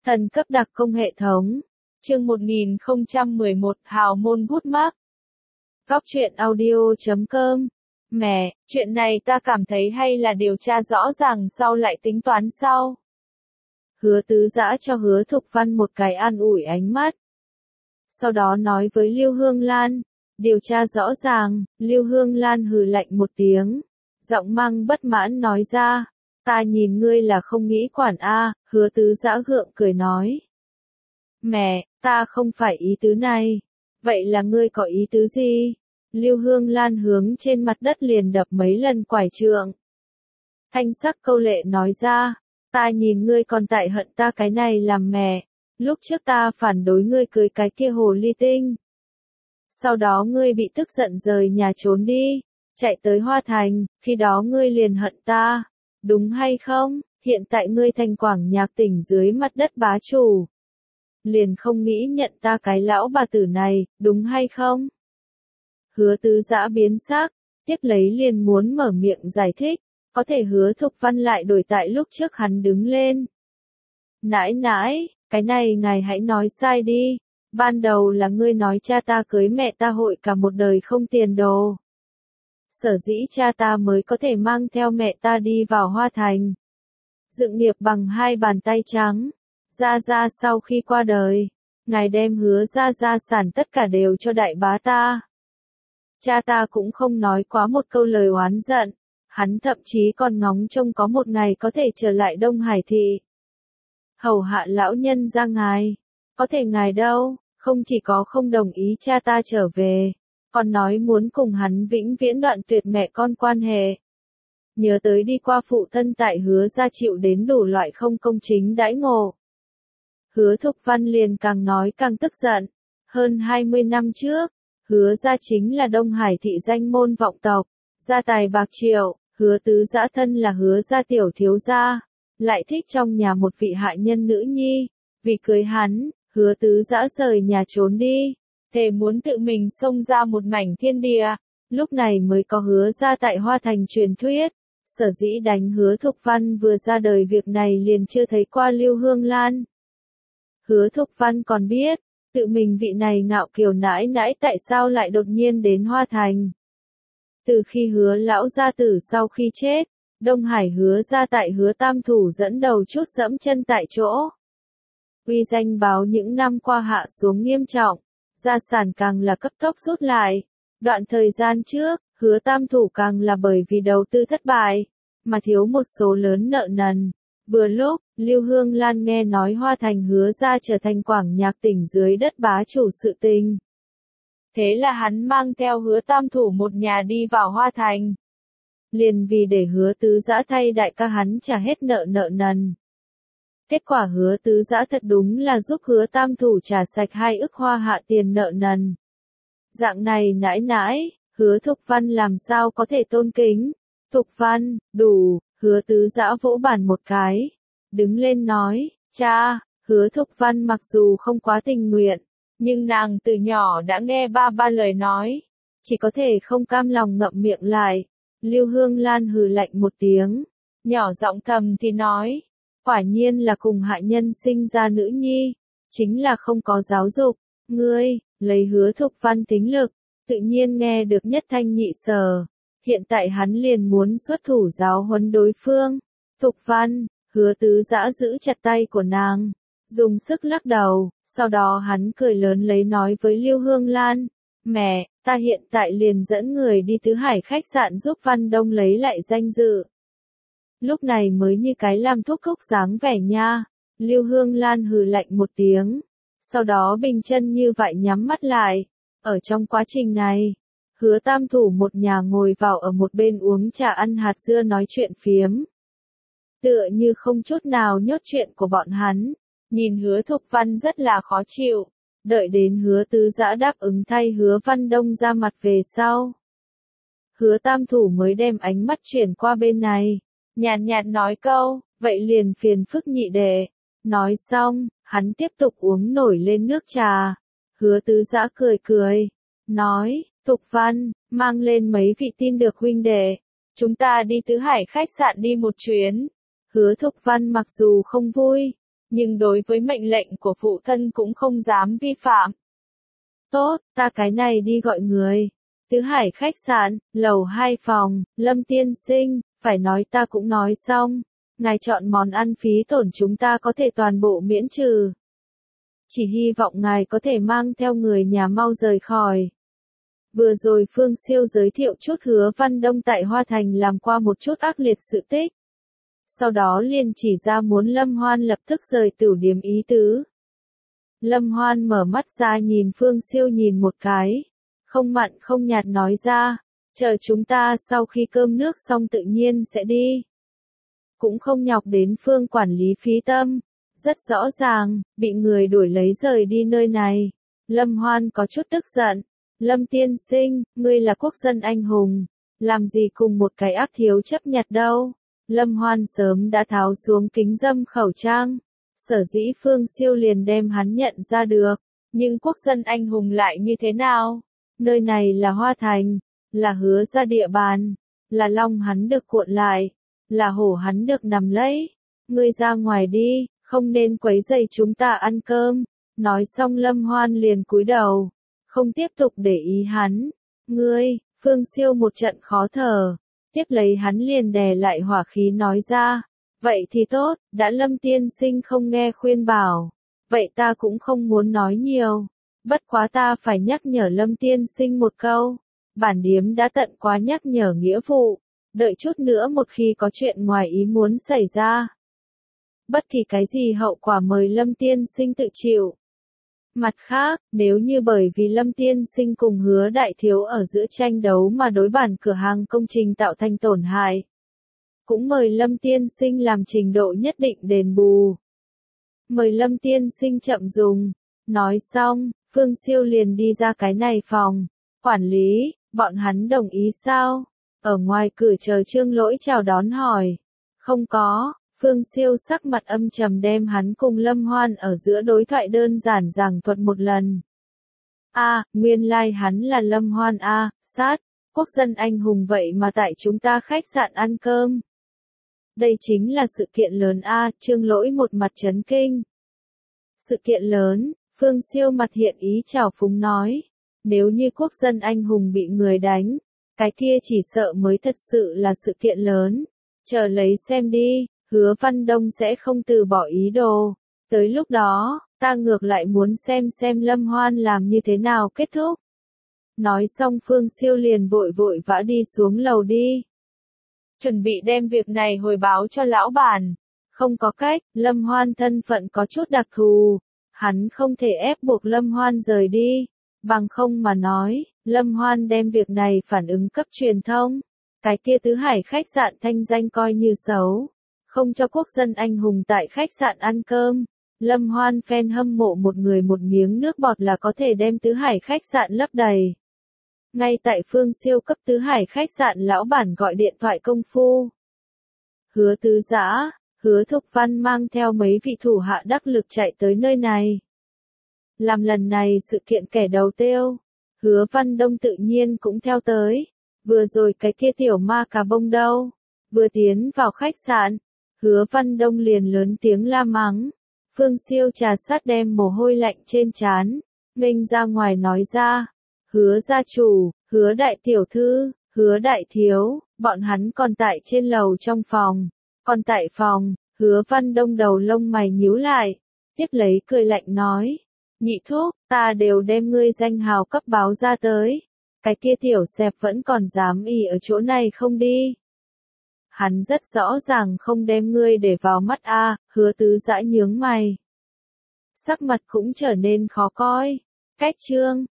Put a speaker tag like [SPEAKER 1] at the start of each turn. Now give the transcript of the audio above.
[SPEAKER 1] Thần cấp đặc công hệ thống. Chương 1011 Hào môn bút mác. Góc truyện audio.com. Mẹ, chuyện này ta cảm thấy hay là điều tra rõ ràng sau lại tính toán sau. Hứa Tứ Dã cho Hứa Thục Văn một cái an ủi ánh mắt. Sau đó nói với Lưu Hương Lan, điều tra rõ ràng. Lưu Hương Lan hừ lạnh một tiếng, giọng mang bất mãn nói ra, ta nhìn ngươi là không nghĩ quản a. Hứa Tứ Dã gượng cười nói, mẹ, ta không phải ý tứ này. Vậy là ngươi có ý tứ gì? Lưu Hương Lan hướng trên mặt đất liền đập mấy lần quải trượng. Thanh sắc câu lệ nói ra, ta nhìn ngươi còn tại hận ta cái này làm mẹ. Lúc trước ta phản đối ngươi cưới cái kia hồ ly tinh. Sau đó ngươi bị tức giận rời nhà trốn đi, chạy tới Hoa Thành, khi đó ngươi liền hận ta. Đúng hay không? Hiện tại ngươi thành Quảng Nhạc tỉnh dưới mặt đất bá chủ. Liền không nghĩ nhận ta cái lão bà tử này, đúng hay không? Hứa Tứ Dã biến sắc, tiếp lấy liền muốn mở miệng giải thích, có thể Hứa Thục Văn lại đổi tại lúc trước hắn đứng lên. Nãi nãi, cái này ngài hãy nói sai đi, ban đầu là ngươi nói cha ta cưới mẹ ta hội cả một đời không tiền đồ. Sở dĩ cha ta mới có thể mang theo mẹ ta đi vào Hoa Thành. Dựng nghiệp bằng hai bàn tay trắng. Gia Gia sau khi qua đời, ngài đem Hứa ra gia sản tất cả đều cho đại bá ta. Cha ta cũng không nói quá một câu lời oán giận, hắn thậm chí còn ngóng trông có một ngày có thể trở lại Đông Hải thị. Hầu hạ lão nhân ra ngài, có thể ngài đâu, không chỉ có không đồng ý cha ta trở về, còn nói muốn cùng hắn vĩnh viễn đoạn tuyệt mẹ con quan hệ. Nhớ tới đi qua phụ thân tại Hứa ra chịu đến đủ loại không công chính đãi ngộ. Hứa Thục Văn liền càng nói càng tức giận. Hơn 20 năm trước, Hứa ra chính là Đông Hải thị danh môn vọng tộc, gia tài bạc triệu. Hứa Tứ Dã thân là Hứa gia tiểu thiếu gia, lại thích trong nhà một vị hạ nhân nữ nhi. Vì cưới hắn, Hứa Tứ Dã rời nhà trốn đi, thề muốn tự mình xông ra một mảnh thiên địa. Lúc này mới có Hứa gia tại Hoa Thành truyền thuyết. Sở dĩ đánh Hứa Thục Văn vừa ra đời việc này liền chưa thấy qua Lưu Hương Lan. Hứa Thục Văn còn biết, tự mình vị này ngạo kiều nãi nãi tại sao lại đột nhiên đến Hoa Thành. Từ khi Hứa lão gia tử sau khi chết, Đông Hải Hứa gia tại Hứa Tam Thủ dẫn đầu chút dẫm chân tại chỗ. Uy danh báo những năm qua hạ xuống nghiêm trọng, gia sản càng là cấp tốc rút lại. Đoạn thời gian trước, Hứa Tam Thủ càng là bởi vì đầu tư thất bại, mà thiếu một số lớn nợ nần. Vừa lúc, Lưu Hương Lan nghe nói Hoa Thành Hứa gia trở thành Quảng Nhạc tỉnh dưới đất bá chủ sự tình. Thế là hắn mang theo Hứa Tam Thủ một nhà đi vào Hoa Thành. Liền vì để Hứa Tứ Dã thay đại ca hắn trả hết nợ nần. Kết quả Hứa Tứ Dã thật đúng là giúp Hứa Tam Thủ trả sạch 2 ức hoa hạ tiền nợ nần. Dạng này nãi nãi, Hứa Thục Văn làm sao có thể tôn kính. Thục Văn, đủ. Hứa Tứ Dã vỗ bàn một cái, đứng lên nói, cha. Hứa Thục Văn mặc dù không quá tình nguyện, nhưng nàng từ nhỏ đã nghe ba lời nói, chỉ có thể không cam lòng ngậm miệng lại. Lưu Hương Lan hừ lạnh một tiếng, nhỏ giọng thầm thì nói, quả nhiên là cùng hạ nhân sinh ra nữ nhi, chính là không có giáo dục. Ngươi, lấy Hứa Thục Văn tính lực, tự nhiên nghe được nhất thanh nhị sở. Hiện tại hắn liền muốn xuất thủ giáo huấn đối phương. Thục Văn, Hứa Tứ Dã giữ chặt tay của nàng, dùng sức lắc đầu, sau đó hắn cười lớn lấy nói với Lưu Hương Lan, mẹ, ta hiện tại liền dẫn người đi Tứ Hải khách sạn giúp Văn Đông lấy lại danh dự. Lúc này mới như cái làm thúc thúc dáng vẻ nha. Lưu Hương Lan hừ lạnh một tiếng, sau đó bình chân như vậy nhắm mắt lại. Ở trong quá trình này, Hứa Tam Thủ một nhà ngồi vào ở một bên uống trà ăn hạt dưa nói chuyện phiếm. Tựa như không chút nào nhốt chuyện của bọn hắn, nhìn Hứa Thục Văn rất là khó chịu. Đợi đến Hứa Tứ Dã đáp ứng thay Hứa Văn Đông ra mặt về sau, Hứa Tam Thủ mới đem ánh mắt chuyển qua bên này, nhàn nhạt nói câu, vậy liền phiền phức nhị đệ. Nói xong, hắn tiếp tục uống nổi lên nước trà. Hứa Tứ Dã cười, nói, Thục Văn, mang lên mấy vị tin được huynh đệ, chúng ta đi Tứ Hải khách sạn đi một chuyến. Hứa Thục Văn mặc dù không vui, nhưng đối với mệnh lệnh của phụ thân cũng không dám vi phạm. Tốt, ta cái này đi gọi người. Tứ Hải khách sạn, lầu 2 phòng, Lâm tiên sinh, phải nói ta cũng nói xong. Ngài chọn món ăn phí tổn chúng ta có thể toàn bộ miễn trừ. Chỉ hy vọng ngài có thể mang theo người nhà mau rời khỏi. Vừa rồi Phương Siêu giới thiệu chút Hứa Văn Đông tại Hoa Thành làm qua một chút ác liệt sự tích. Sau đó liền chỉ ra muốn Lâm Hoan lập tức rời tửu điếm ý tứ. Lâm Hoan mở mắt ra nhìn Phương Siêu nhìn một cái. Không mặn không nhạt nói ra, chờ chúng ta sau khi cơm nước xong tự nhiên sẽ đi. Cũng không nhọc đến Phương quản lý phí tâm. Rất rõ ràng, bị người đuổi lấy rời đi nơi này. Lâm Hoan có chút tức giận. Lâm tiên sinh, ngươi là quốc dân anh hùng. Làm gì cùng một cái ác thiếu chấp nhặt đâu. Lâm Hoan sớm đã tháo xuống kính dâm khẩu trang. Sở dĩ Phương Siêu liền đem hắn nhận ra được. Nhưng quốc dân anh hùng lại như thế nào? Nơi này là Hoa Thành, là Hứa ra địa bàn, là long hắn được cuộn lại, là hổ hắn được nằm lấy. Ngươi ra ngoài đi, không nên quấy rầy chúng ta ăn cơm. Nói xong Lâm Hoan liền cúi đầu, không tiếp tục để ý hắn. Ngươi, Phương Siêu một trận khó thở, tiếp lấy hắn liền đè lại hỏa khí nói ra. Vậy thì tốt, đã Lâm tiên sinh không nghe khuyên bảo, vậy ta cũng không muốn nói nhiều. Bất quá ta phải nhắc nhở Lâm tiên sinh một câu. Bản điếm đã tận quá nhắc nhở nghĩa vụ. Đợi chút nữa một khi có chuyện ngoài ý muốn xảy ra. Bất kỳ cái gì hậu quả mời Lâm tiên sinh tự chịu. Mặt khác, nếu như bởi vì Lâm tiên sinh cùng Hứa đại thiếu ở giữa tranh đấu mà đối bản cửa hàng công trình tạo thành tổn hại. Cũng mời Lâm tiên sinh làm trình độ nhất định đền bù. Mời Lâm tiên sinh chậm dùng. Nói xong, Phương Siêu liền đi ra cái này phòng. Quản lý, bọn hắn đồng ý sao? Ở ngoài cửa chờ Trương Lỗi chào đón hỏi. Không có, Phương Siêu sắc mặt âm trầm đem hắn cùng Lâm Hoan ở giữa đối thoại đơn giản giảng thuật một lần. Nguyên lai hắn là Lâm Hoan sát, quốc dân anh hùng vậy mà tại chúng ta khách sạn ăn cơm. Đây chính là sự kiện lớn Trương Lỗi một mặt chấn kinh. Sự kiện lớn. Phương Siêu mặt hiện ý trào phúng nói, nếu như quốc dân anh hùng bị người đánh, cái kia chỉ sợ mới thật sự là sự kiện lớn. Chờ lấy xem đi, Hứa Văn Đông sẽ không từ bỏ ý đồ. Tới lúc đó, ta ngược lại muốn xem Lâm Hoan làm như thế nào kết thúc. Nói xong Phương Siêu liền vội vã đi xuống lầu đi. Chuẩn bị đem việc này hồi báo cho lão bản. Không có cách, Lâm Hoan thân phận có chút đặc thù. Hắn không thể ép buộc Lâm Hoan rời đi, bằng không mà nói, Lâm Hoan đem việc này phản ứng cấp truyền thông. Cái kia Tứ Hải khách sạn thanh danh coi như xấu, không cho quốc dân anh hùng tại khách sạn ăn cơm. Lâm Hoan fan hâm mộ một người một miếng nước bọt là có thể đem Tứ Hải khách sạn lấp đầy. Ngay tại Phương Siêu cấp Tứ Hải khách sạn lão bản gọi điện thoại công phu. Hứa Tứ Dã, Hứa Thục Văn mang theo mấy vị thủ hạ đắc lực chạy tới nơi này. Làm lần này sự kiện kẻ đầu tiêu, Hứa Văn Đông tự nhiên cũng theo tới. Vừa rồi cái kia tiểu ma cà bông đâu? Vừa tiến vào khách sạn, Hứa Văn Đông liền lớn tiếng la mắng. Phương Siêu trà sát đem mồ hôi lạnh trên trán, nghênh ra ngoài nói ra. Hứa gia chủ, Hứa đại tiểu thư, Hứa đại thiếu, bọn hắn còn tại trên lầu trong phòng. Còn tại phòng, Hứa Văn Đông đầu lông mày nhíu lại, tiếp lấy cười lạnh nói, nhị thúc, ta đều đem ngươi danh hào cấp báo ra tới, cái kia tiểu xẹp vẫn còn dám ỉ ở chỗ này không đi. Hắn rất rõ ràng không đem ngươi để vào mắt Hứa Tứ Dã nhướng mày. Sắc mặt cũng trở nên khó coi, cách chương,